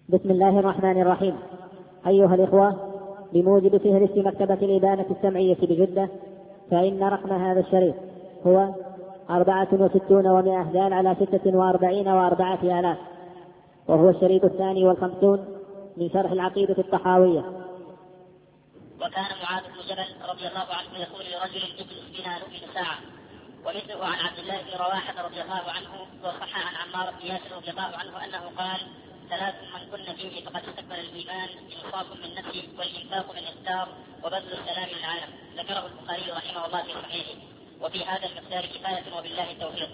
بسم الله الرحمن الرحيم. أيها الإخوة، بموجب فهرس مكتبة الإبانة السمعية بجدة، فإن رقم هذا الشريط هو 64 و100 دال على 46 و4 آلاف، وهو الشريط 52 من شرح العقيدة الطحاوية. وكان معاذ بن جبل رضي الله عنه يقول لرجل اجلس بنا نؤمن ساعة، ومثله عن عبد الله بن رواحة رضي الله عنه، وصح عن عمار بن ياسر رضي الله عنه أنه قال: 3 من كن فيه فقد استكمل الإيمان: إنصاف من نفسه، والإنفاق من إفطار، وبذل السلام للعالم. ذكره البخاري رحمه الله في صحيحه. وفي هذا المقدار كفاية، وبالله التوفيق.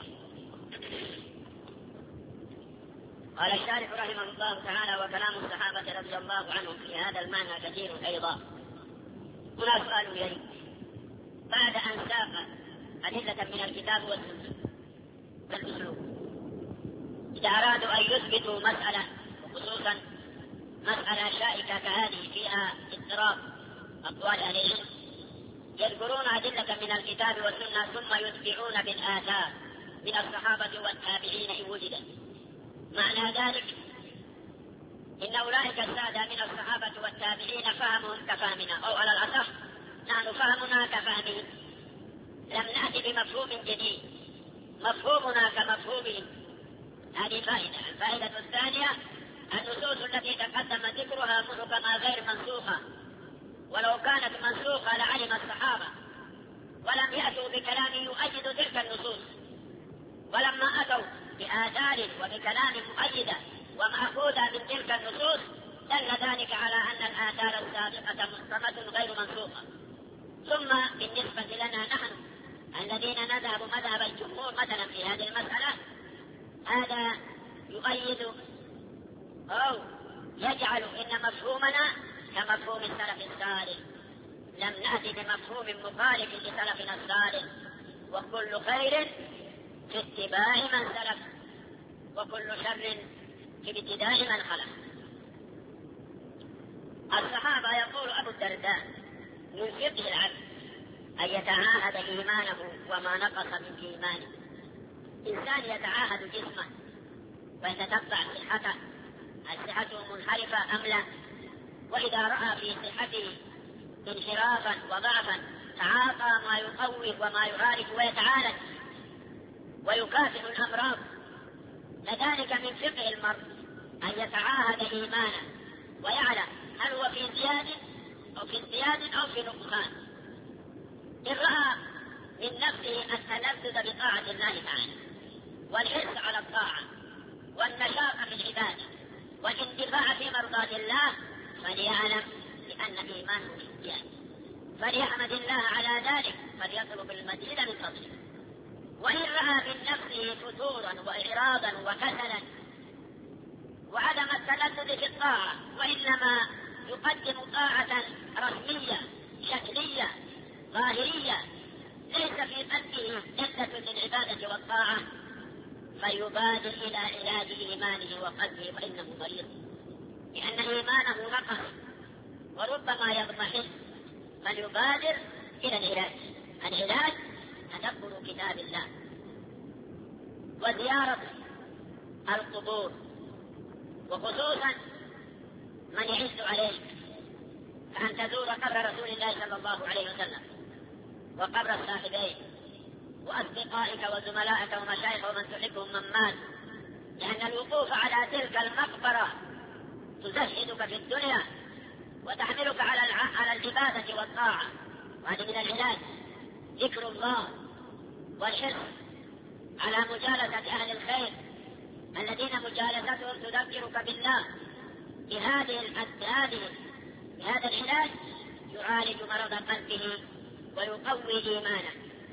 قال الشارح رحمه الله تعالى: وكلام الصحابة رضي الله عنهم في هذا المعنى كثير أيضا. هنا سؤال يلي: بعد أن ساق أدلة من الكتاب والأسلوب، إذا أرادوا أن يثبتوا مسألة، خصوصا مسألة شائكة كهذه فيها اضطراب أقوال أهل العلم، يذكرون أدلة من الكتاب والسنة ثم يتبعون بالآثار من الصحابة والتابعين إن وجدت. معنى ذلك إن أولئك السادة من الصحابة والتابعين فهمهم كفهمنا، أو على الأصح نحن فهمنا كفهمهم، لم نأتي بمفهوم جديد، مفهومنا كمفهومهم. هذه فائدة. الفائدة الثانية: النصوص التي تقدم ذكرها محكمة غير منسوخة، ولو كانت منسوخة لعلم الصحابة، ولم يأتوا بكلام يؤيد تلك النصوص، ولما أتوا بآثار وبكلام مؤيدة ومأخوذة من تلك النصوص دل ذلك على أن الآثار السابقة محكمة غير منسوخة. ثم بالنسبة لنا نحن الذين نذهب مذهب الجمهور مثلا في هذه المسألة، هذا يؤيد أو يجعل إن مفهومنا كمفهوم السلف الصالح، لم نأتي بمفهوم مخالف لسلفنا الصالح. وكل خير في اتباع من سلف، وكل شر في ابتداء من خلف. الصحابة يقول أبو الدرداء: من فقه العبد أن يتعاهد إيمانه وما نقص من إيمانه. إنسان يتعاهد جسمه ويتتبع صحته، هل صحته منحرفة أم لا، وإذا رأى في صحته انحرافا وضعفا تعاطى ما يقوي وما يعالج ويتعالج ويكافئ الأمراض. لذلك من فقه المرء أن يتعاهد إيمانه ويعلم هل هو في ازدياد أو في نقصان. إن رأى من نفسه التلذذ بطاعة الله تعالى، والحرص على الطاعة، والنشاط في العبادة، والاندفاع في مرضاة الله، فليعلم بأن إيمانه في ازدياد، فليحمد الله على ذلك، فليطلب المزيد من فضله. وإن رأى من نفسه فتورا وإعراضا وكسلا وعدم التلذذ في الطاعة، وإنما يقدم طاعة رسمية شكلية ظاهرية ليس في قلبه لذة للعبادة والطاعة، فيبادر إلى علاج إيمانه وقلبه، فإنه مريض، لأن إيمانه نقص وربما يضمحل، فليبادر إلى العلاج. العلاج تدبر كتاب الله وزيارة القبور، وخصوصا من يعز عليك، فأن تزور قبر رسول الله صلى الله عليه وسلم وقبر الصاحبين وأصدقائك وزملائك ومشايخ ومن تحبهم من مات، لأن الوقوف على تلك المقبرة تزهدك في الدنيا وتحملك على العبادة والطاعة. وهذه من العلاج ذكر الله والحرص على مجالسة أهل الخير الذين مجالستهم تذكرك بالله. بهذا العلاج يعالج مرض قلبه ويقوي إيمانه.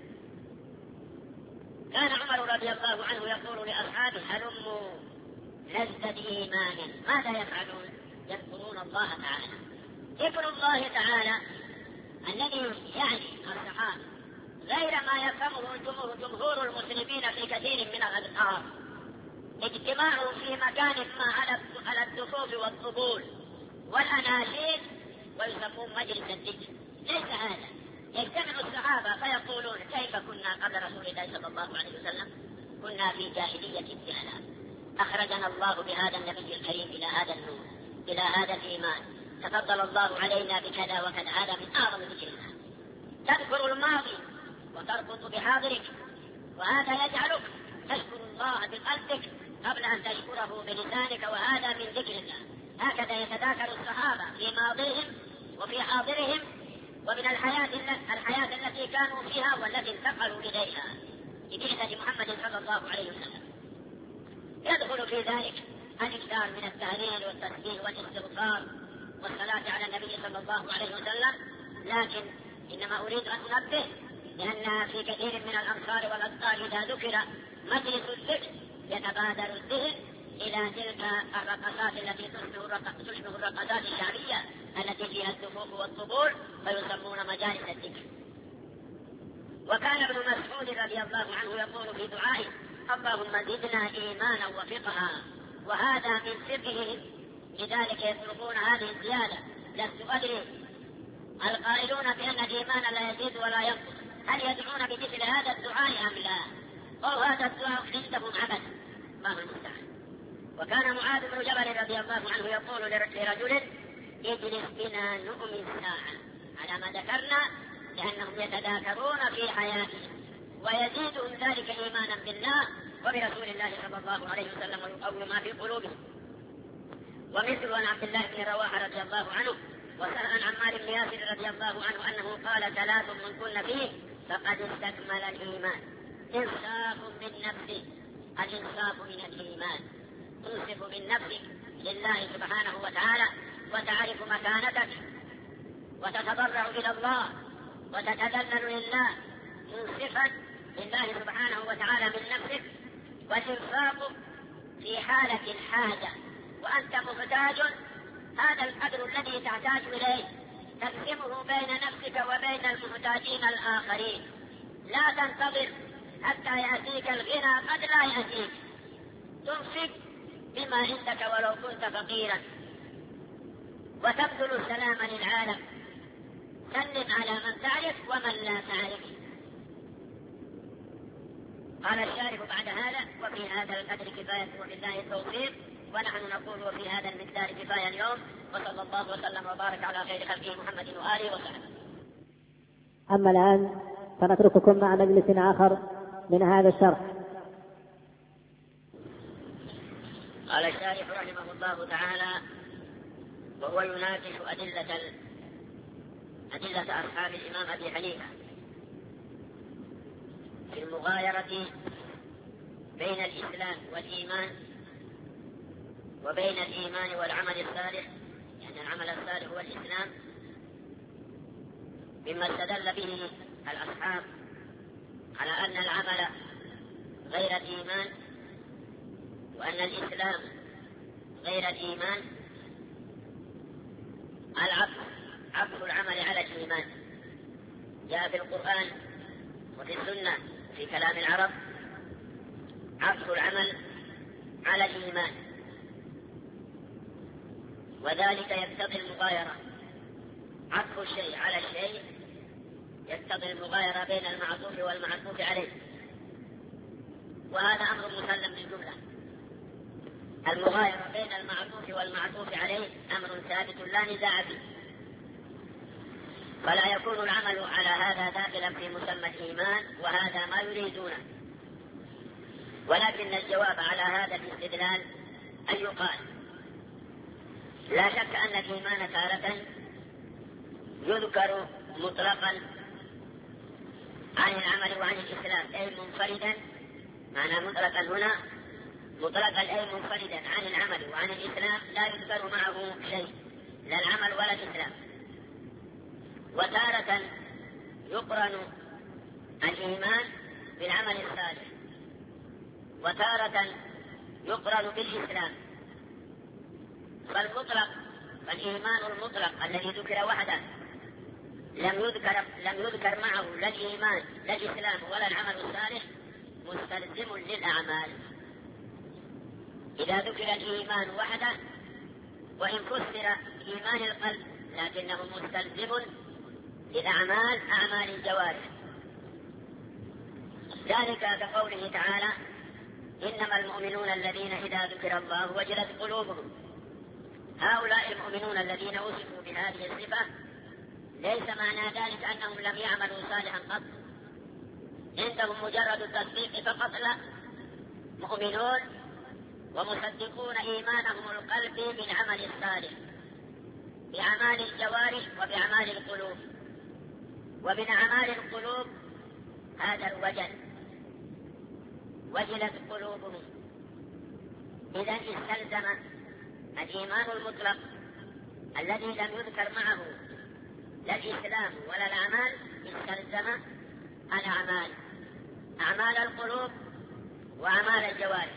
كان عمر رضي الله عنه يقول لأصحابه: هلموا نزدد إيمانا. ماذا يفعلون؟ يذكرون الله تعالى. ذكر الله تعالى الذي يعني الصحابة غير ما يفهمه جمهور المسلمين في كثير من الأذكار، اجتماعهم في مكان ما على الدفوف والطبول والأناشيد ويسمون مجلس الذكر. ليس هذا. يجتمع الصحابة فيقولون: كيف كنا قبل رسول الله صلى الله عليه وسلم؟ كنا في جاهلية ابتلاء، أخرجنا الله بهذا النبي الكريم إلى هذا النور، إلى هذا الإيمان. تفضل الله علينا بكذا وكذا، هذا من أعظم ذكر الله. تذكر الماضي وتربط بحاضرك، وهذا يجعلك تشكر الله بقلبك قبل أن تشكره بلسانك، وهذا من ذكر الله. هكذا يتذاكر الصحابة في ماضيهم وفي حاضرهم ومن الحياة التي كانوا فيها والتي انتقلوا إليها ببعثة محمد صلى الله عليه وسلم. يدخل في ذلك الإكثار من التهليل والتسبيح والاستغفار والصلاة على النبي صلى الله عليه وسلم. لكن إنما أريد أن أنبه لأن في كثير من الأمصار والأبطال إذا ذكر مجلس الذكر يتبادر الذهن إلى تلك الرقصات التي تشبه الرقصات الشعبية التي فيها الدفوف والطبول، فيسمون مجالس الذكر. وكان ابن مسعود رضي الله عنه يقول في دعائه: اللهم زدنا إيمانا وفقها، وهذا من فقههم، لذلك يطلبون هذه الزيادة. لست أدري القائلون بأن الإيمان لا يزيد ولا ينقص هل يدعون بمثل هذا الدعاء أم لا؟ أو هذا الدعاء عندهم عبث، الله المستعان. وكان معاذ بن جبل رضي الله عنه يقول لرجل: اجلس بنا نؤمن ساعة، على ما ذكرنا، لأنهم يتذاكرون في حياتهم ويزيدهم ذلك إيمانا بالله وبرسول الله صلى الله عليه وسلم ويقوي ما في قلوبهم. ومثل عن عبد الله بن رواحة رضي الله عنه وسأل عن عمار بن ياسر رضي الله عنه أنه قال: 3 من كن فيه فقد استكمل الإيمان: إنصاف من نفسه، الإنصاف من الإيمان، تنصف من نفسك لله سبحانه وتعالى وتعرف مكانتك وتتضرع إلى الله وتتذلل لله منصفا لله سبحانه وتعالى من نفسك. والإنفاق في حالة الحاجة وأنت محتاج، هذا القدر الذي تحتاج إليه تقسمه بين نفسك وبين المحتاجين الآخرين. لا تنتظر حتى يأتيك الغنى، قد لا يأتيك. تنفق بما عندك ولو كنت فقيرا، وتبذل السلام للعالم. سلم على من تعرف ومن لا تعرف. قال الشارح بعد هذا: وفي هذا القدر كفاية وبالله التوفيق. ونحن نقول وفي هذا المقدار كفاية اليوم، وصلى الله وسلم وبارك على خير خلقه محمد وآله وصحبه. أما الآن فنترككم مع مجلس آخر من هذا الشرح. قال الشارح رحمه الله تعالى: وهو يناقش أدلة أصحاب الإمام أبي حنيفة في المغايرة بين الإسلام والإيمان وبين الإيمان والعمل الصالح، يعني العمل الصالح هو الإسلام، مما استدل به الأصحاب على أن العمل غير الإيمان وأن الإسلام غير الإيمان. عطف العمل على الإيمان جاء في القرآن وفي السنة في كلام العرب عطف العمل على الإيمان، وذلك يقتضي المغايرة. عطف الشيء على الشيء يقتضي المغايرة بين المعطوف والمعطوف عليه، وهذا أمر مسلم بالجملة. المغايرة بين المعطوف والمعطوف عليه أمر ثابت لا نزاع فيه، فلا يكون العمل على هذا داخلا في مسمى الإيمان، وهذا ما يريدونه. ولكن الجواب على هذا الاستدلال أن يقال: لا شك أن الإيمان تارة يذكر مطلقا عن العمل وعن الإسلام، أي منفردا. معنى مطلقا هنا مطلقا أي منفردا عن العمل وعن الإسلام، لا يذكر معه شيء، لا العمل ولا الإسلام. وتارة يقرن الإيمان بالعمل الصالح، وتارة يقرن بالإسلام. فالإيمان المطلق الذي ذكر وحده لم يذكر معه لا الإيمان لا الإسلام ولا العمل الصالح، مستلزم للأعمال. إذا ذكر الإيمان وحده وإن فسر إيمان القلب لكنه مستلزم للأعمال، أعمال الجوارح. ذلك كقوله تعالى: إنما المؤمنون الذين إذا ذكر الله وجلت قلوبهم. هؤلاء المؤمنون الذين وصفوا بهذه الصفة ليس معنى ذلك أنهم لم يعملوا صالحا قط، عندهم مجرد التصديق فقط، لا، مؤمنون ومصدقون إيمانهم القلبي بالعمل الصالح، بأعمال الجوارح وبأعمال القلوب. ومن أعمال القلوب هذا الوجل، وجلت قلوبهم. إذا استلزم الإيمان المطلق الذي لم يذكر معه لا الإسلام ولا الأعمال، استلزم الأعمال، أعمال القلوب وأعمال الجوارح.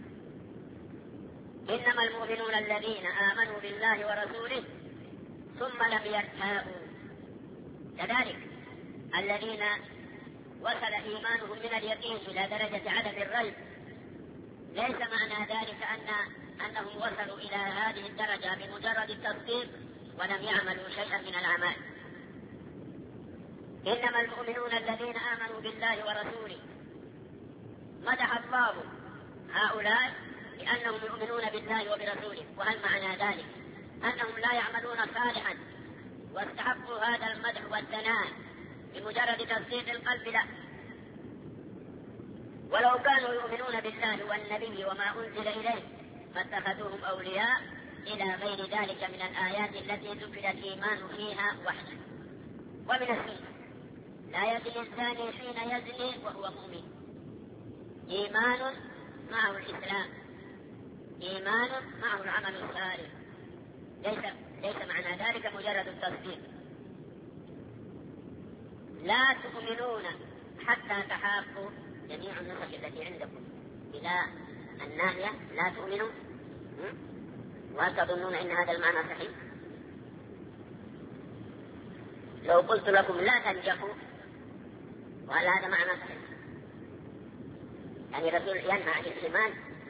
إنما المؤمنون الذين آمنوا بالله ورسوله ثم لم يرتابوا. كذلك الذين وصل إيمانهم من اليقين إلى درجة عدم الريب، ليس معنى ذلك أنهم وصلوا إلى هذه الدرجة بمجرد التصديق ولم يعملوا شيئا من الأعمال. إنما المؤمنون الذين آمنوا بالله ورسوله، مدح الله هؤلاء لأنهم يؤمنون بالله وبرسوله. وهل معنى ذلك أنهم لا يعملون صالحا واستحقوا هذا المدح والثناء بمجرد تصديق القلب؟ لا، ولو كانوا يؤمنون بالله والنبي وما أنزل إليه فاتخذوهم أولياء إلى غير ذلك من الآيات التي ذكر الإيمان فيها وحده. ومن السنة لا يزني الزاني حين يزني وهو مؤمن. إيمان معه الإسلام، إيمان معه العمل الصالح، ليس معنى ذلك مجرد التصديق. لا تؤمنون حتى تحابوا. جميع النسخ التي عندكم إلى الناهية لا تؤمنوا، وهل تظنون إن هذا المعنى صحيح؟ لو قلت لكم لا تنجحوا، وهل هذا معنى صحيح؟ يعني الرسول ينهى عن الإيمان؟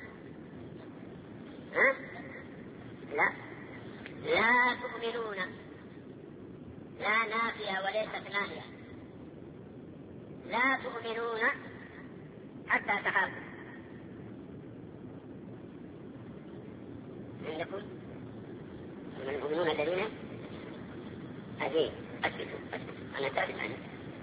لا تؤمنون، لا نافية وليست ناهية. لا تؤمنون حتى تحابوا. عندكم من المؤمنون الذين أثبتوا أنا ثابت عنه.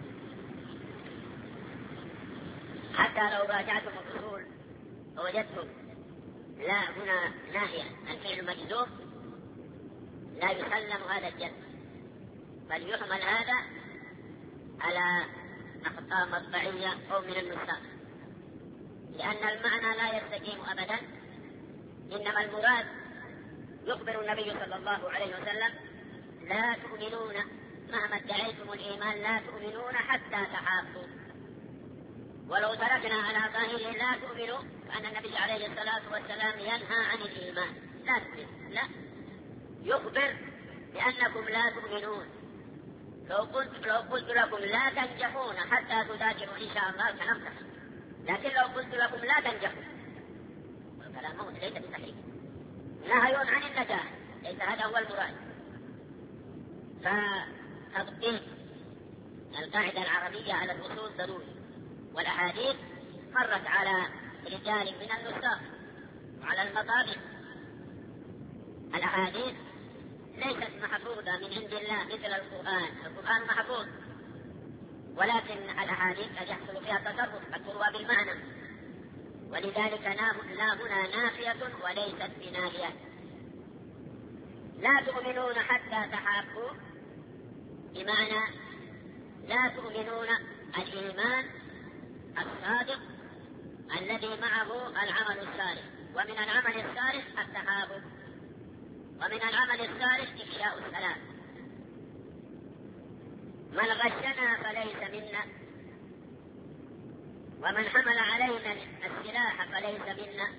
حتى لو راجعتم الأصول ووجدتم لا هنا ناهية الفعل مجزوم لا يسلم هذا الجزم، بل يحمل هذا على أخطاء مطبعية أو من النسخ، لأن المعنى لا يستقيم أبدا. إنما المراد يخبر النبي صلى الله عليه وسلم لا تؤمنون مهما ادعيتم الإيمان، لا تؤمنون حتى تحابوا. ولو تركنا على ظاهره لا تؤمنوا فأن النبي عليه الصلاة والسلام ينهى عن الإيمان، لا تؤمنوا، لا، يخبر بأنكم لا تؤمنون. لو قلت لكم لا تنجحون حتى تذاكروا إن شاء الله كنمتح، لكن لو قلت لكم لا تنجحوا والكلام موت ليس بصحيح، نهي عن النجاح، ليس هذا هو المراد. فتطبيق القاعدة العربية على الأصول ضروري. والأحاديث مرت على رجال من النساخ وعلى المطابع. الأحاديث ليست محفوظة من عند الله مثل القرآن. القرآن محفوظ، ولكن الأحاديث قد يحصل فيها تصرف، قد تروى بالمعنى، ولذلك لا هنا نافية وليست بناهية. لا تؤمنون حتى تحابوا، بمعنى لا تؤمنون الإيمان الصادق الذي معه العمل الصالح. ومن العمل الصالح التحابب، ومن العمل الصالح إفشاء السلام. من غشنا فليس منا، ومن حمل علينا السلاح فليس منا.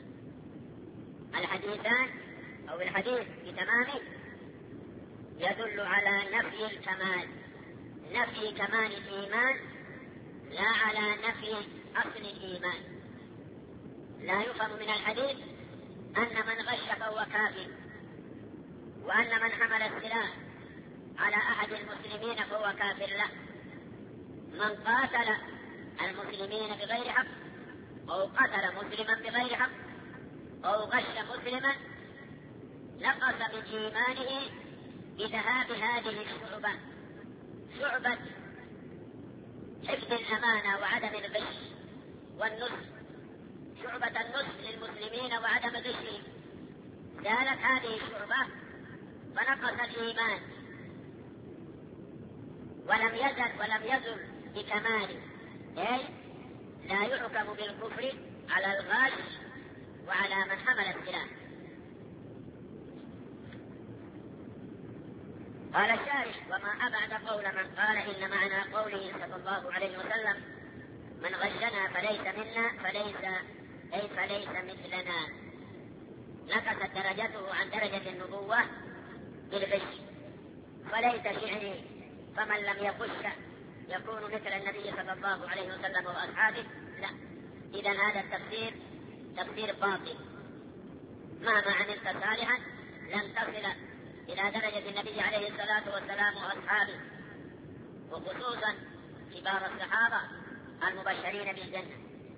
الحديثان أو الحديث بتمامه يدل على نفي الكمال، نفي كمال الإيمان، لا على نفي أصل الإيمان. لا يفهم من الحديث أن من غش فهو كافر، وأن من حمل السلاح على أحد المسلمين فهو كافر. لا، من قاتل المسلمين بغير حق أو قتل مسلما بغير حق أو غش مسلما نقص من إيمانه بذهاب هذه الشعبة، شعبة حفظ الأمانة وعدم الغش والنصح، شعبة النصح للمسلمين وعدم غشهم، زالت هذه الشعبة فنقص الإيمان ولم يزل بكماله، أي لا يحكم بالكفر على الغاش وعلى من حمل السلاح. قال الشارح: وما أبعد قول من قال إن معنى قوله صلى الله عليه وسلم من غشنا فليس منا فليس مثلنا، نقصت درجته عن درجة النبوة بالغش، فليس شعري فمن لم يغش يكون مثل النبي صلى الله عليه وسلم وأصحابه. لا، إذا هذا التفسير تفسير باطل، مهما عملت صالحا لن تصل إلى درجة النبي عليه الصلاة والسلام وأصحابه، وخصوصا كبار الصحابة المبشرين بالجنة.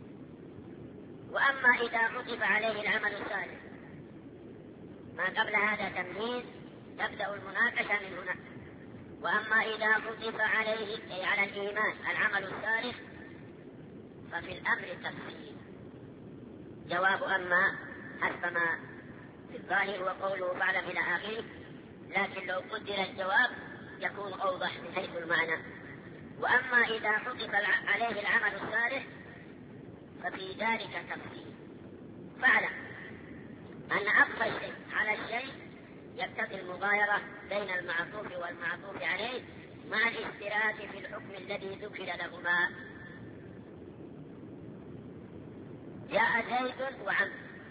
وأما إذا عطف عليه العمل الصالح، ما قبل هذا تمهيد، تبدأ المناقشة من هنا. وأما إذا عطف عليه أي على الإيمان العمل الصالح ففي الأمر تفصيل. جواب أما حسب ما في الظاهر وقوله فاعلم إلى آخره، لكن لو قدر الجواب يكون أوضح من حيث المعنى. وأما إذا عطف عليه العمل الصالح ففي ذلك تفصيل. فاعلم أن عطف الشيء على الشيء يقتضي المغايرة بين المعطوف والمعطوف عليه مع الاشتراك في الحكم الذي ذكر لهما. جاء زيد وعمرو،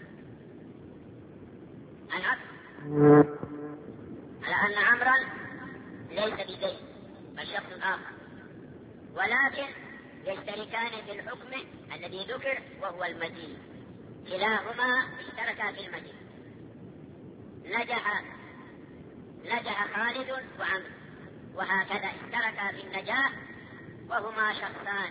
العطف على أن عمرا ليس بزيد بل شخص آخر، ولكن يشتركان في الحكم الذي ذكر وهو المجيء، كلاهما اشتركا في المجيء. نجح خالد وعمرو، وهكذا اشتركا في النجاح وهما شخصان.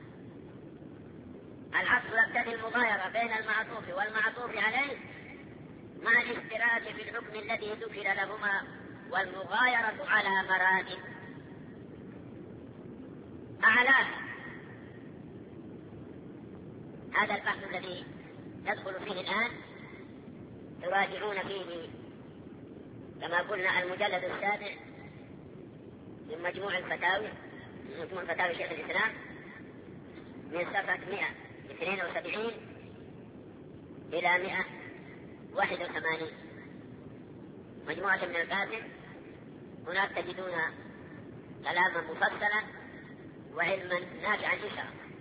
العطف يقتضي المغايرة بين المعطوف والمعطوف عليه مع الاشتراك في الحكم الذي ذكر لهما، والمغايرة على مراتب. أعلاها هذا البحث الذي ندخل فيه الآن، تراجعون فيه كما قلنا المجلد السابع من مجموع الفتاوي، مجموع فتاوي شيخ الإسلام، من صفحة 172 إلى 181، مجموعة من القاسم. هناك تجدون كلاما مفصلا وعلما نافعا إن شاء الله.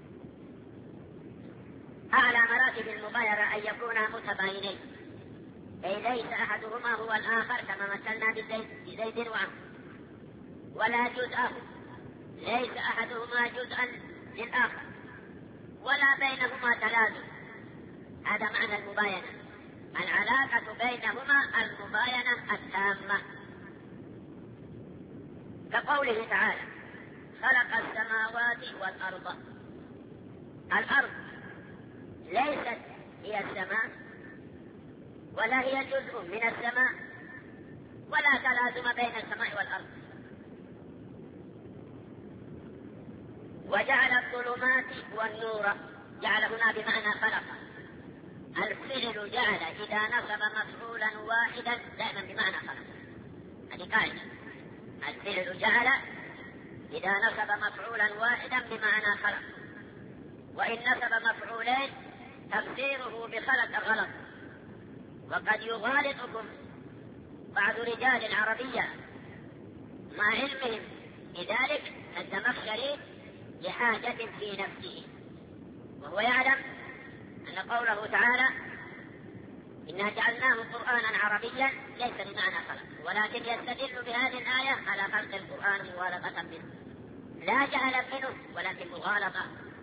أعلى مراتب المغايرة أن يكونا متباينين، أي ليس أحدهما هو الآخر كما مثلنا بزيد وعمرو، ولا جزءه، ليس أحدهما جزءا للآخر، ولا بينهما تلازم. هذا معنى المباينة، العلاقة بينهما المباينة التامة، كقوله تعالى خلق السماوات والأرض. الأرض ليست هي السماء ولا هي جزء من السماء، ولا تلازم بين السماء والأرض. وجعل الظلمات والنور، جعل هنا بمعنى خلق. الفعل جعل إذا نصب مفعولا واحدا دائما بمعنى خلق، هذه قاعدة. الفعل جعل إذا نصب مفعولا واحدا بمعنى خلق، وإن نصب مفعولين تفسيره بخلق غلط. وقد يغالطكم بعض رجال العربية مع علمهم بذلك الزمخشري لحاجة في نفسه، وهو يعلم أن قوله تعالى إنا جعلناه قرآنا عربيا ليس بمعنى خلق، ولكن يستدل بهذه الآية على خلق القرآن مغالطة منه، لا جهلا منه ولكن مغالطة،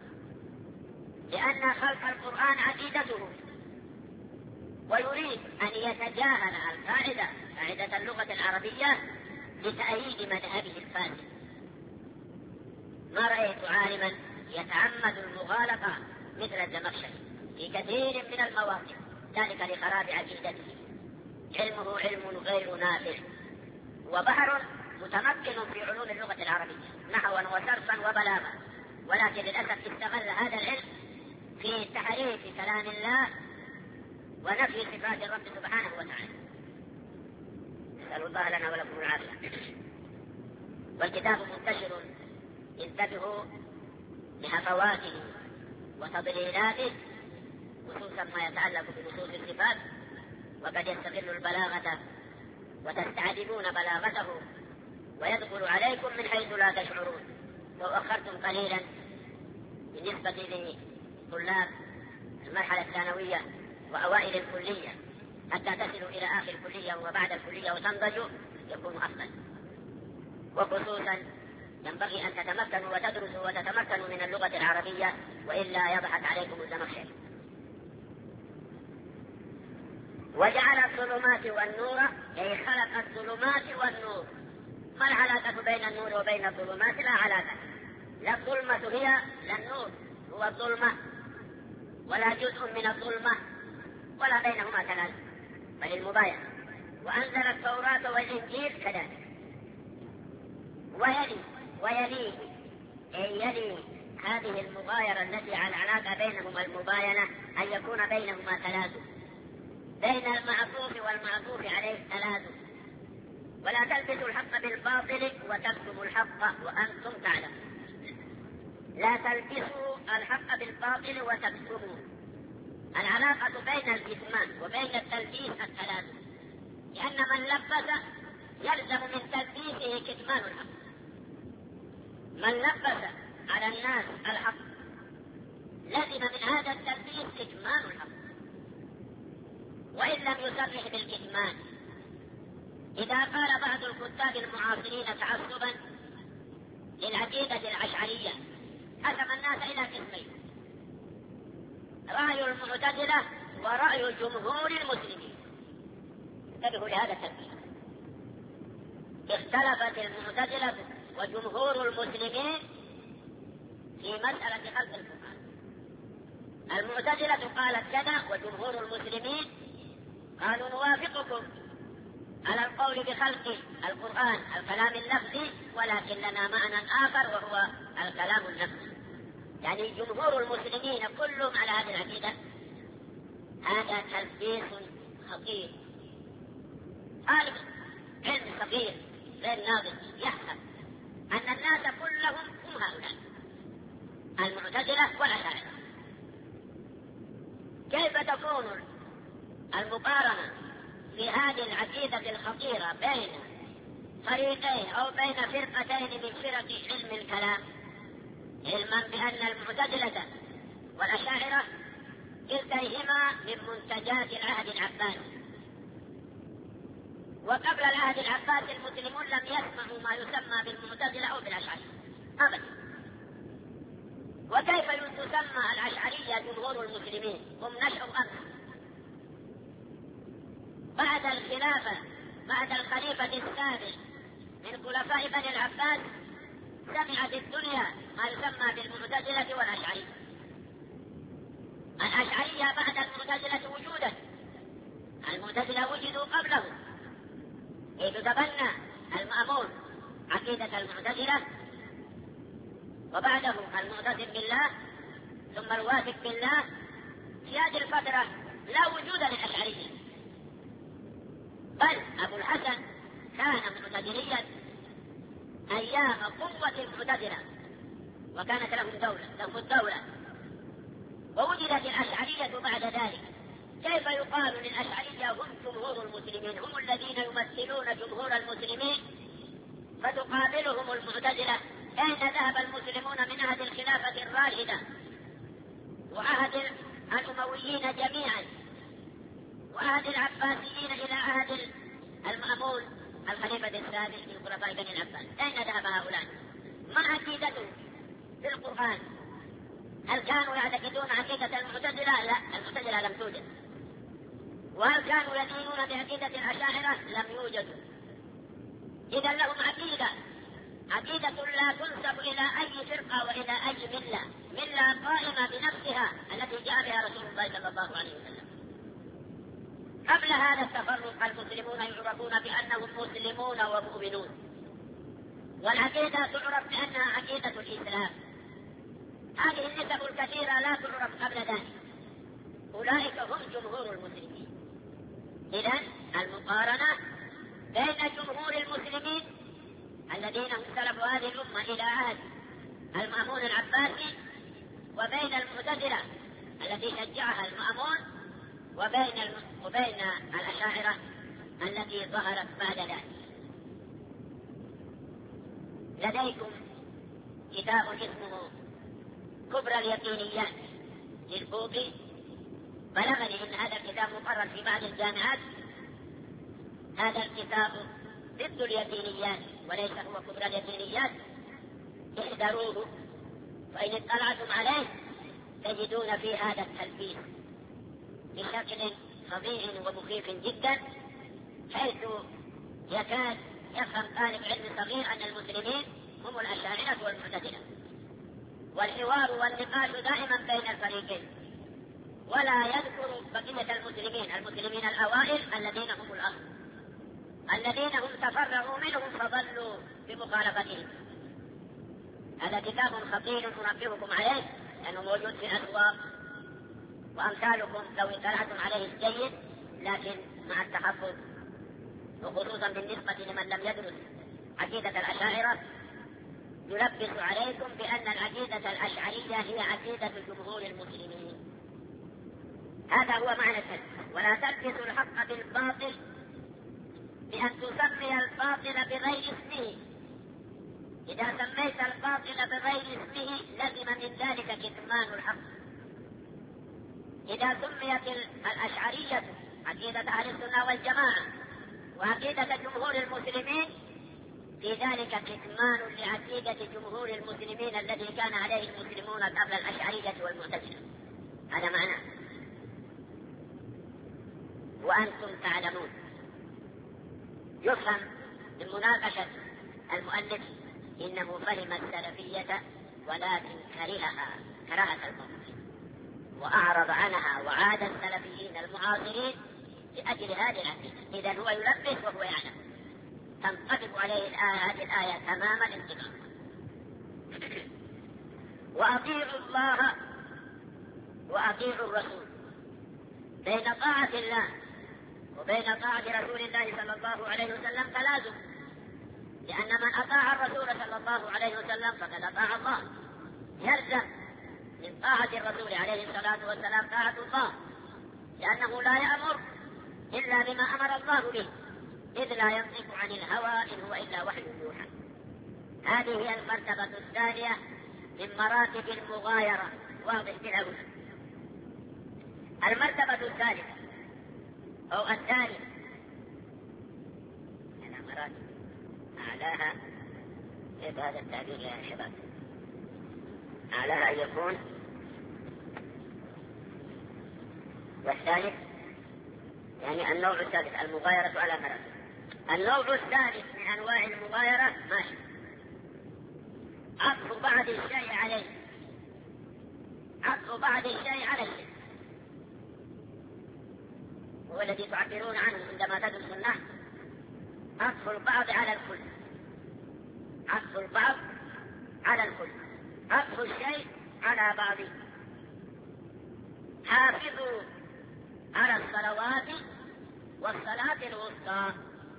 لأن خلق القرآن عقيدته، ويريد أن يتجاهل القاعدة، قاعدة اللغة العربية، لتأييد مذهبه الفاسد. ما رأيت عالما يتعمد المغالطة مثل الزمخشري في كثير من المواقف، ذلك لخراب عقيدته. علمه علم غير نافع، وبحر متمكن في علوم اللغة العربية نحوا وصرفا وبلاغا، ولكن للأسف استغل هذا العلم في تحريف كلام الله ونفي صفات الرب سبحانه وتعالى. نسأل الله لنا ولكم العافية. والكتاب منتشر، انتبهوا لهفواته وتضليلاته، خصوصا ما يتعلق بنصوص الصفات، وقد يستغل البلاغة وتستعجبون بلاغته ويدخل عليكم من حيث لا تشعرون. لو أخرتم قليلا بالنسبة لطلاب المرحلة الثانوية وأوائل الكلية حتى تصلوا إلى آخر الكلية وبعد الكلية وتنضجوا يكون أفضل. وخصوصا ينبغي أن تتمكنوا وتدرسوا وتتمكنوا من اللغة العربية، وإلا يضحك عليكم الزمخشري. وجعل الظلمات والنور، أي خلق الظلمات والنور. ما العلاقة بين النور وبين الظلمات؟ لا علاقة. لا الظلمة هي لا النور هو الظلمة، ولا جزء من الظلمة، ولا بينهما تلازم بل المباينة. وأنزل التوراة والإنجيل كذلك. ويلي يلي هذه المغايرة التي على العلاقة بينهما المباينة أن يكون بينهما تلازم، بين المعطوف والمعطوف عليه تلازم. ولا تلبسوا الحق بالباطل وتكتموا الحق وأنتم تعلمون. لا تلبسوا الحق بالباطل وتكتموا. العلاقة بين الكتمان وبين التلبيس التلازم، لأن من لبس يلزم من تلبيسه كتمان الحق. من لبس على الناس الحق لزم من هذا التلبيس كتمان الحق، وإن لم يصرح بالكتمان. إذا قال بعض الكتاب المعاصرين تعصبا للعقيدة الأشعرية قسم الناس إلى قسمين: رأي المعتزلة ورأي جمهور المسلمين. انتبهوا لهذا الترتيب. اختلفت المعتزلة وجمهور المسلمين في مسألة خلق القرآن. المعتزلة قالت كذا، وجمهور المسلمين قالوا نوافقكم على القول بخلق القرآن الكلام اللفظي، ولكن لنا معنى آخر وهو الكلام النفسي. يعني جمهور المسلمين كلهم على هذه العقيدة. هذا تلبيس خطير. طالب علم صغير غير ناضج يحسب أن الناس كلهم هم هؤلاء المعتزلة والأشاعرة. كيف تكون المقارنة في هذه العقيدة الخطيرة بين فريقين أو بين فرقتين من فرق علم الكلام، علما بأن المعتزلة والأشاعرة كلتيهما من منتجات العهد العباسي، وقبل العهد العباسي المسلمون لم يسمعوا ما يسمى بالمعتزلة أو بالأشعرية أبدا. وكيف تسمى الأشعرية جمهور المسلمين؟ هم نشأوا أمس بعد الخلافة، بعد الخليفة السابق من خلفاء بني العباس سمعت الدنيا ما يسمى بالمعتزلة والأشعرية. الأشعرية بعد المعتزلة وجودا، المعتزلة وجدوا قبله، إذ تبنى المأمون عقيدة المعتزلة، وبعده المعتصم بالله، ثم الواثق بالله. في هذه الفترة لا وجود للأشعرية، بل أبو الحسن كان معتزليا أيام قوة المعتزلة، وكانت لهم الدولة، ووجدت الأشعرية بعد ذلك. كيف يقال للأشعرية هم جمهور المسلمين، هم الذين يمثلون جمهور المسلمين، فتقابلهم المعتزلة؟ أين ذهب المسلمون من عهد الخلافة الراشدة وعهد الأمويين جميعا وعهد العباسيين إلى عهد المأمون الخليفة السابق من خلفاء بني العباس؟ أين ذهب هؤلاء؟ ما عقيدته في القرآن؟ هل كانوا يعتقدون عقيدة المعتزلة؟ لا، المعتزلة لم توجد. وهل كانوا يدينون بعقيدة الأشاعرة؟ لم يوجدوا. إذا لهم عقيدة عقيدة لا تنسب إلى أي فرقة وإلى أي ملة قائمة بنفسها التي جاء بها رسول الله صلى الله عليه وسلم. قبل هذا التفرق المسلمون يعرفون بأنهم مسلمون ومؤمنون، والعقيدة تعرف بأنها عقيدة الإسلام. هذه النسب الكثيرة لا تعرف قبل ذلك. أولئك هم جمهور المسلمين. إذن المقارنة بين جمهور المسلمين الذين هم سلف هذه الأمة إلى عهد المأمون العباسي، وبين المعتزلة التي شجعها المأمون، وبين الأشاعرة التي ظهرت بعد ذلك. لديكم كتاب اسمه كبرى اليقينيات للبوطي. بلغني ان هذا الكتاب مقرر في بعض الجامعات. هذا الكتاب ضد اليقينيات وليس هو كبرى اليقينيات. احذروه، وان اطلعتم عليه تجدون في هذا التلبيس بشكل فظيع ومخيف جدا، حيث يكاد يفهم طالب علم صغير ان المسلمين هم الاشاعرة والمعتزلة، والحوار والنقاش دائما بين الفريقين، ولا يذكر بقية المسلمين الأوائل الذين هم الأصل، الذين هم تفرغوا منهم فضلوا بمخالفتهم. هذا كتاب خطير أنبهكم عليه لأنه موجود في الأسواق، وأمثالكم لو اطلعتم عليه جيد، لكن مع التحفظ، وخصوصا بالنسبة لمن لم يدرس عقيدة الأشاعرة يلبس عليكم بأن العقيدة الأشعرية هي عقيدة جمهور المسلمين. هذا هو معنى التلبيس. ولا تلبسوا الحق بالباطل بأن تسمي الباطل بغير اسمه. إذا سميت الباطل بغير اسمه لزم من ذلك كتمان الحق. إذا سميت الأشعرية عقيدة أهل السنة والجماعة وعقيدة جمهور المسلمين، في ذلك كتمان لعقيدة جمهور المسلمين الذي كان عليه المسلمون قبل الأشعرية والمعتزلة. هذا معناه. وأنتم تعلمون. يفهم من مناقشة المؤلف إنه فهم السلفية ولكن كرهها كراهة الموت، وأعرض عنها وعاد السلفيين المعاصرين لأجل هذه العقيدة. إذا هو يلبس وهو يعلم. تنطبق عليه هذه الآية تمام الانطباق. وأطيعوا الله وأطيعوا الرسول. بين طاعة الله وبين طاعة رسول الله صلى الله عليه وسلم تلازم، لأن من أطاع الرسول صلى الله عليه وسلم فقد أطاع الله. يلزم من طاعة الرسول عليه الصلاة والسلام طاعة الله، لأنه لا يأمر إلا بما أمر الله به، إذ لا ينطق عن الهوى إن هو إلا وحي يوحى. هذه هي المرتبة الثانية من مراتب المغايرة، واضح كده. المرتبة الثالثة أو الثانية على مراتب أعلاها، كيف هذا التعبير يا شباب؟ أعلاها أن يكون، والثالث يعني النوع الثالث المغايرة على مراتب. النوع الثالث من أنواع المغايرة ماشي عطف بعض الشيء عليه، عطف بعض الشيء على الشيء، هو الذي تعبرون عنه عندما تدرس النحو. عطف البعض على الكل، عطف البعض على الكل، عطف الشيء على بعضه. حافظوا على الصلوات والصلاة الوسطى.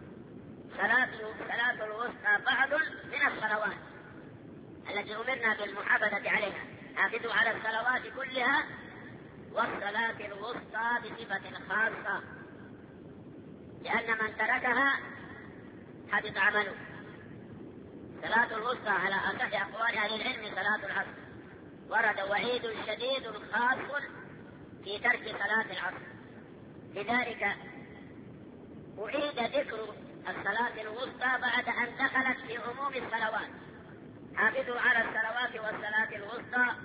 صلاة الوسطى بعض من الصلوات التي أمرنا بالمحافظة عليها. حافظوا على الصلوات كلها والصلاة الوسطى بصفة خاصة، لأن من تركها حبط عمله. صلاة الوسطى على أصح أقوال أهل العلم صلاة العصر، ورد وعيد شديد خاص في ترك صلاة العصر، لذلك أعيد ذكر الصلاة الوسطى بعد أن دخلت في عموم الصلوات. حافظوا على الصلوات والصلاة الوسطى.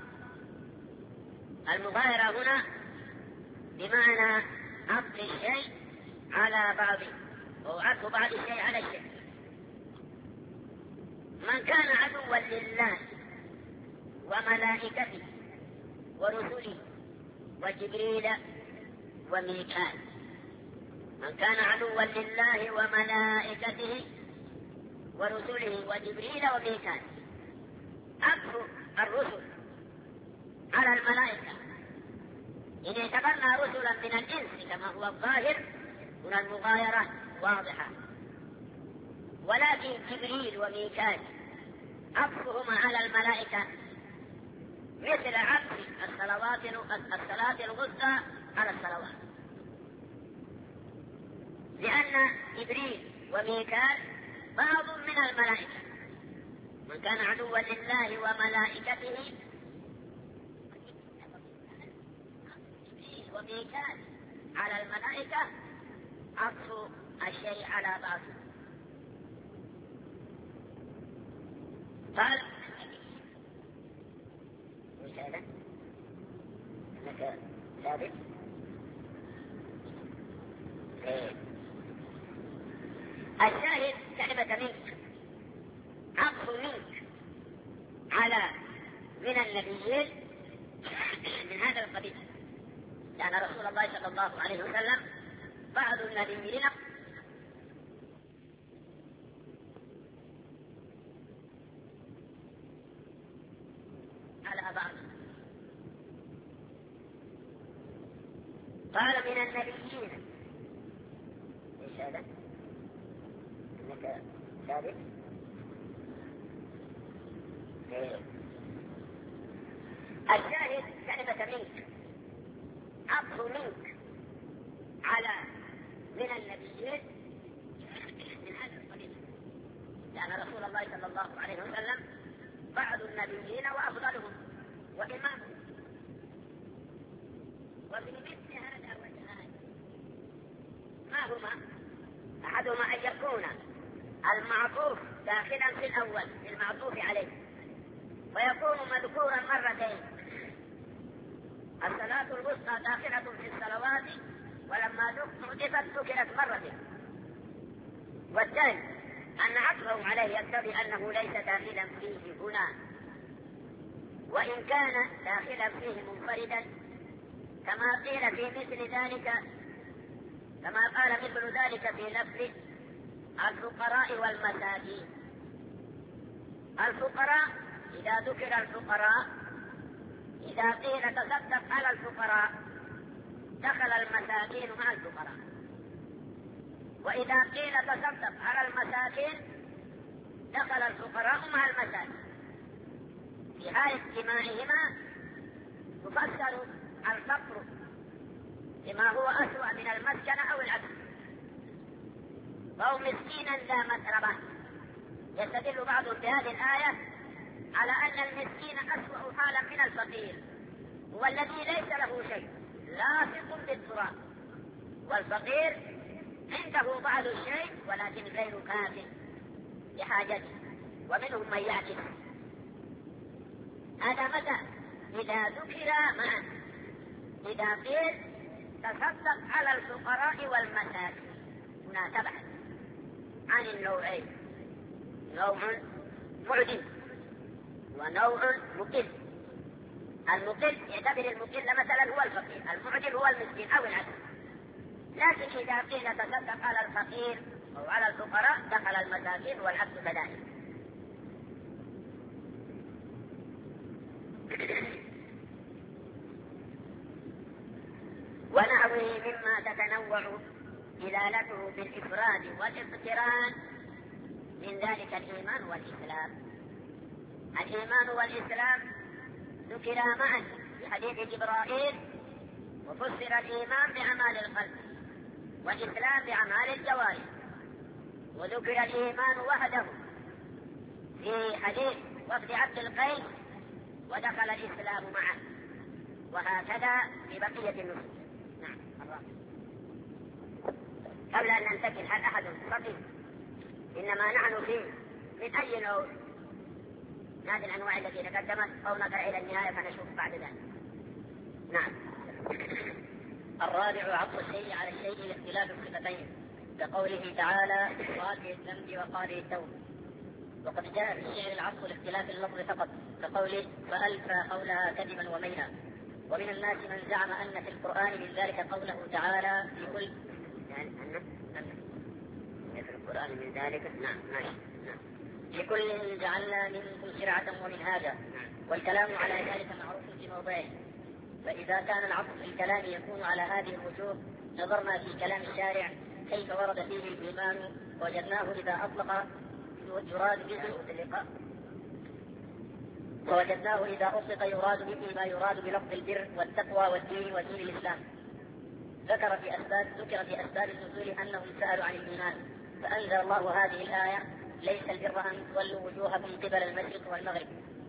المغايرة هنا بمعنى عطف الشيء على بعضه، أو عطف بعض الشيء على الشيء. من كان عدوا لله وملائكته ورسله وجبريل وميكال. من كان عدوا لله وملائكته ورسله وجبريل وميكال. أكثر الرسل على الملائكة إن اعتبرنا رسلا من الإنس كما هو الظاهر من المغايرة واضحة، ولكن جبريل وميكال عطفهما على الملائكة مثل عطف الصلاة الوسطى على الصلوات، لأن جبريل وميكال بعض من الملائكة. من كان عدوا لله وملائكته وميكال على الملائكة عطف الشيء على بعض. قال وش هذا؟ انك ثابت؟ الشاهد كلمة منك، عطف منك على من النبيين من هذا القبيل، لأن رسول الله صلى الله عليه وسلم بعض النبيين على بعض. قال من النبيين ايش هذا؟ انك ثابت؟ الشاهد كلمة منك، عطف منك على من النبيين من هذا القبيل، لأن رسول الله صلى الله عليه وسلم بعض النبيين وأفضلهم وإمامهم. وفي مثل هذا وجهان، ما هما؟ أحدهما أن يكون المعطوف داخلا في الأول في المعطوف عليه، ويكون مذكورا مرتين. الصلاة الوسطى داخلة في الصلوات، ولما حدثت ذكرت مرتين. والثاني أن عطفه عليه يقتضي أنه ليس داخلا فيه هنا، وإن كان داخلا فيه منفردا، كما قيل في مثل ذلك، كما قال مثل ذلك في لفظ الفقراء والمساكين. الفقراء إذا ذكر الفقراء، إذا قيل تصدق على الفقراء دخل المساكين مع الفقراء، وإذا قيل تصدق على المساكين دخل الفقراء مع المساكين. في حال اجتماعهما يفسر الفقر بما هو أسوأ من المسكن أو العدم، فهو مسكينا لا مسربة. يستدل بعضهم بهذه الآية على أن المسكين أسوأ حالا من الفقير، هو الذي ليس له شيء لاصق بالتراب، والفقير عنده بعض الشيء ولكن غير كاف لحاجته، ومنهم من يعكس. هذا متى؟ إذا ذكر معا، إذا قيل تصدق على الفقراء والمساكين، هنا تبعد عن النوعين، نوع معدم ونوع مقل. المقل يعتبر المقل مثلا هو الفقير، المعدم هو المسكين أو العدم. لكن إذا قيل تصدق على الفقير أو على الفقراء دخل المساكين والعكس كذلك. ونحوه مما تتنوع دلالته بالإفراد والاقتران من ذلك الإيمان والإسلام. الإيمان والإسلام ذكرا معا في حديث جبرائيل، وفسر الإيمان بأعمال القلب والإسلام بأعمال الجوارح، وذكر الإيمان وحده في حديث وفد عبد القيس ودخل الإسلام معه، وهكذا في بقية النصوص. نعم. قبل أن ننتقل، هل أحد فقه؟ إنما نحن في من أي نوع هذه الأنواع التي تقدمت، أو نقرأ إلى النهاية فنشوف بعد ذلك. نعم. الرابع عطف الشيء على الشيء لاختلاف الصفتين، كقوله تعالى قال الذنب وقال التوبة. وقد جاء في الشعر العطف لاختلاف اللفظ فقط، كقوله فألفى حولها كذبا ومينا. ومن الناس من زعم أن في القرآن من ذلك قوله تعالى في كل في القرآن من ذلك لكل جعلنا منكم شرعة ومنهاجا، والكلام على ذلك معروف في موضعه. فإذا كان العطف في الكلام يكون على هذه الوجوه نظرنا في كلام الشارع كيف ورد فيه الإيمان، وجدناه إذا أطلق يراد به ما يراد بلفظ البر والتقوى والدين ودين الإسلام. ذكر في أسباب النزول أنهم سألوا عن الإيمان، فأنزل الله هذه الآية ليس البر أن تولوا وجوهكم قبل المشرق والمغرب.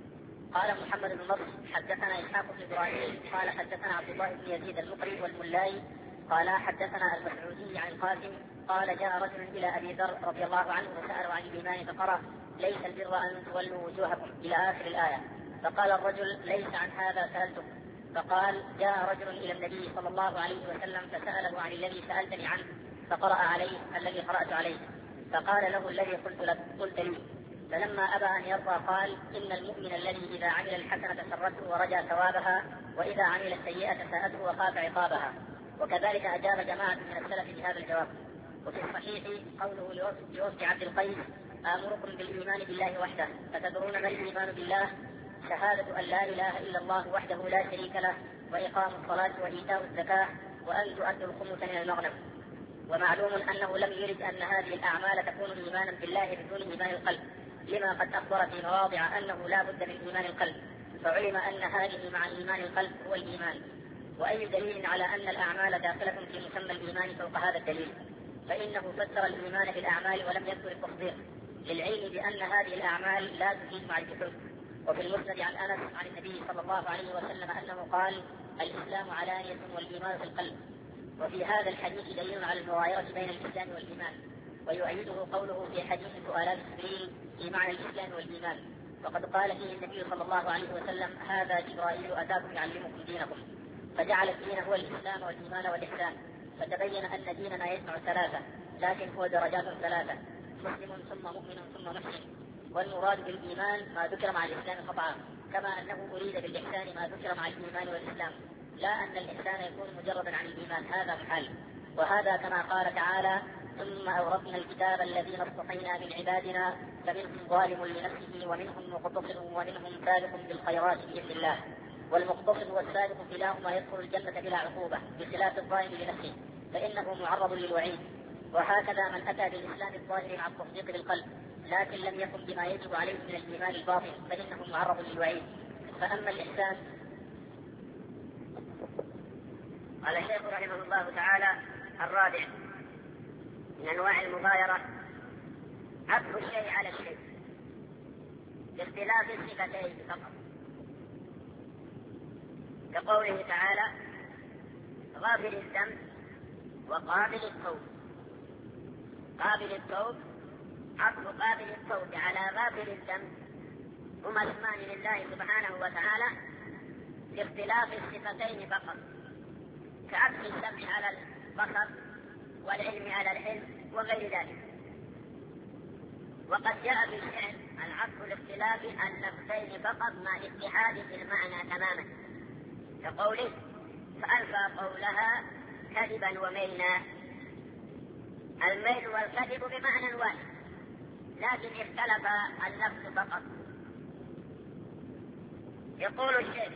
قال محمد بن نصر حدثنا إسحاق بن إبراهيم قال حدثنا عبد الله بن يزيد المقري والملاي قال حدثنا المسعودي عن القاسم قال جاء رجل إلى أبي ذر رضي الله عنه وسأله عن الإيمان فقرأ ليس البر أن تولوا وجوهكم إلى آخر الآية. فقال الرجل ليس عن هذا سألتك. فقال جاء رجل إلى النبي صلى الله عليه وسلم فسأله عن الذي سألتني عنه فقرأ عليه الذي قرأت عليه. فقال له الذي قلت لي. فلما أبى أن يرضى قال إن المؤمن الذي إذا عمل الحسنة سرته ورجى ثوابها وإذا عمل السيئة ساءته وخاف عقابها. وكذلك أجاب جماعة من السلف بهذا الجواب. وفي الصحيح قوله لوفد عبد القيس آمركم بالإيمان بالله وحده. فتدرون ما الإيمان بالله؟ شهادة أن لا إله إلا الله وحده لا شريك له وإقام الصلاة وإيتاء الزكاة وأن تؤدوا الخمس من المغنم. ومعلوم أنه لم يرد أن هذه الأعمال تكون إيمانا بالله بدون إيمان القلب، لما قد أخبر في مواضع أنه لا بد من إيمان القلب، فعلم أن هذه مع إيمان القلب هو الإيمان. وأي دليل على أن الأعمال داخلة في مسمى الإيمان فوق هذا الدليل؟ فإنه فسر الإيمان بالأعمال ولم يذكر التصديق، للعلم بأن هذه الأعمال لا تفيد مع الجحود. وفي المسند عن أنس عن النبي صلى الله عليه وسلم أنه قال الإسلام علانية والإيمان في القلب. وفي هذا الحديث دليل على المغايرة بين الإسلام والإيمان، ويؤيده قوله في حديث سؤالات جبريل في معنى الإسلام والإيمان، وقد قال فيه النبي صلى الله عليه وسلم هذا جبرائيل أتاكم يعلمكم دينكم. فجعل الدين هو الإسلام والإيمان والإحسان، فتبين أن ديننا يجمع ثلاثة، لكن هو درجات ثلاثة: مسلم ثم مؤمن ثم محسن. والمراد بالإيمان ما ذكر مع الإسلام قطعا، كما أنه أريد بالإحسان ما ذكر مع الإيمان والإسلام، لا أن الإحسان يكون مجردا عن الإيمان، هذا محال. وهذا كما قال تعالى ثم أورثنا الكتاب الذين اصطفينا من عبادنا فمنهم ظالم لنفسه ومنهم مقتصد ومنهم سابق بالخيرات بإذن الله. والمقتصد والسابق كلاهما يدخل الجنة بلا عقوبة، بخلاف الظالم لنفسه فإنه معرض للوعيد. وهكذا من أتى بالإسلام الظاهر مع التصديق بالقلب لكن لم يكن بما يجب عليه من الإيمان الباطن فإنه معرض للوعيد. فأما الإحسان، قال الشيخ رحمه الله تعالى الرابع من أنواع المغايرة عطف الشيء على الشيء باختلاف الصفتين فقط، كقوله تعالى غافر الذنب وقابل التوب. قابل التوب عطف قابل التوب على غافر الذنب هما اسمان لله سبحانه وتعالى لاختلاف الصفتين فقط، كعطف السمع على البصر والعلم على العلم وغير ذلك. وقد جاء في الشعر العطف لاختلاف اللفظين فقط مع الاتحاد في المعنى تماما، كقوله فألفى قولها كذبا ومينا. الميل والكذب بمعنى واحد لكن اختلف اللفظ فقط. يقول الشيخ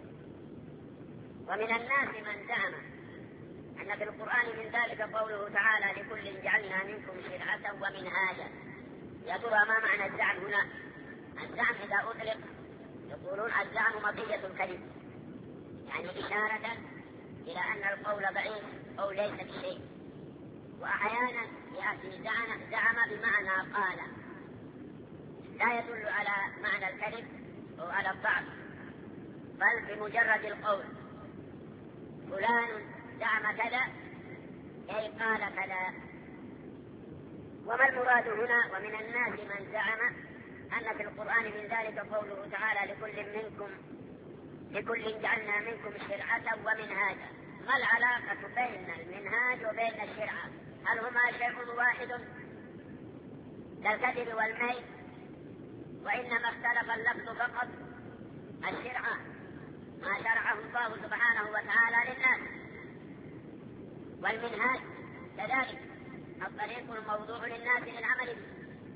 ومن الناس من زعم أن في القرآن من ذلك قوله تعالى لكل جعلنا منكم شرعة ومنهاجا. يا ترى ما معنى الزعم هنا؟ الزعم إذا أطلق يقولون الزعم مطية الكذب، يعني إشارة إلى أن القول ضعيف أو ليس بشيء. وأحيانا يأتي زعم بمعنى قال، لا يدل على معنى الكذب أو على الضعف، بل بمجرد القول فلان زعم كذا أي قال كذا. وما المراد هنا؟ ومن الناس من زعم أن في القرآن من ذلك قوله تعالى لكل جعلنا منكم شرعة ومنهاجا. ما العلاقة بين المنهاج وبين الشرعة؟ هل هما شيء واحد كالكذب والميل؟ وإنما اختلف اللفظ فقط الشرع ما شرعه الله سبحانه وتعالى للناس. والمنهاج كذلك الطريق الموضوع للناس للعمل به،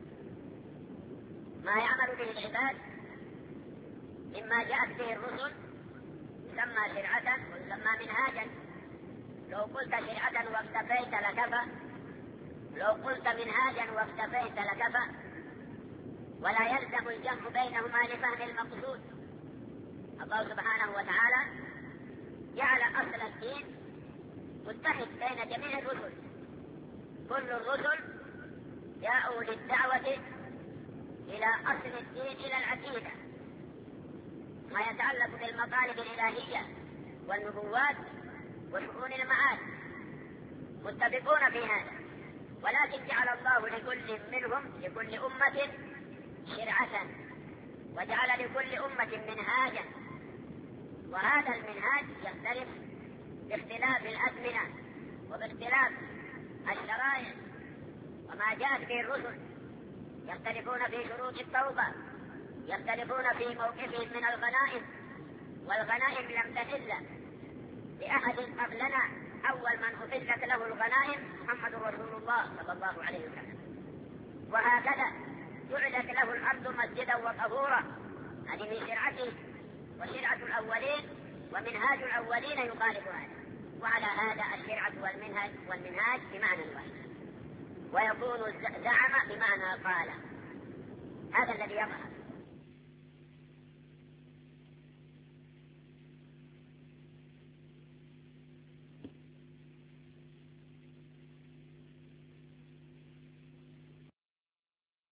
ما يعمل به العباد مما جاءت به الرسل يسمى شرعة ويسمى منهاجا. لو قلت شرعة واكتفيت لكفى، لو قلت منهاجا واكتفيت لكفى، ولا يلزم الجمع بينهما لفهم المقصود. الله سبحانه وتعالى جعل أصل الدين متحد بين جميع الرسل. كل الرسل جاءوا للدعوة إلى أصل الدين، إلى العقيدة، ما يتعلق بالمطالب الإلهية والنبوات وشؤون المعاد، متفقون في هذا. ولكن جعل الله لكل منهم لكل أمة شرعة، وجعل لكل أمة منهاجا، وهذا المنهاج يختلف باختلاف الأزمنة وباختلاف الشرائع وما جاءت به الرسل. يختلفون في شروط التوبة، يختلفون في موقفهم من الغنائم، والغنائم لم تحل لأحد قبلنا. أول من أحلت له الغنائم محمد رسول الله صلى الله عليه وسلم. وهكذا جعلت له الأرض مسجدا وطهورا، هذه من شرعته، وشرعة الأولين ومنهاج الأولين يخالف هذا. وعلى هذا الشرعة والمنهاج بمعنى واحد، ويكون زعم بمعنى قال. هذا الذي يظهر.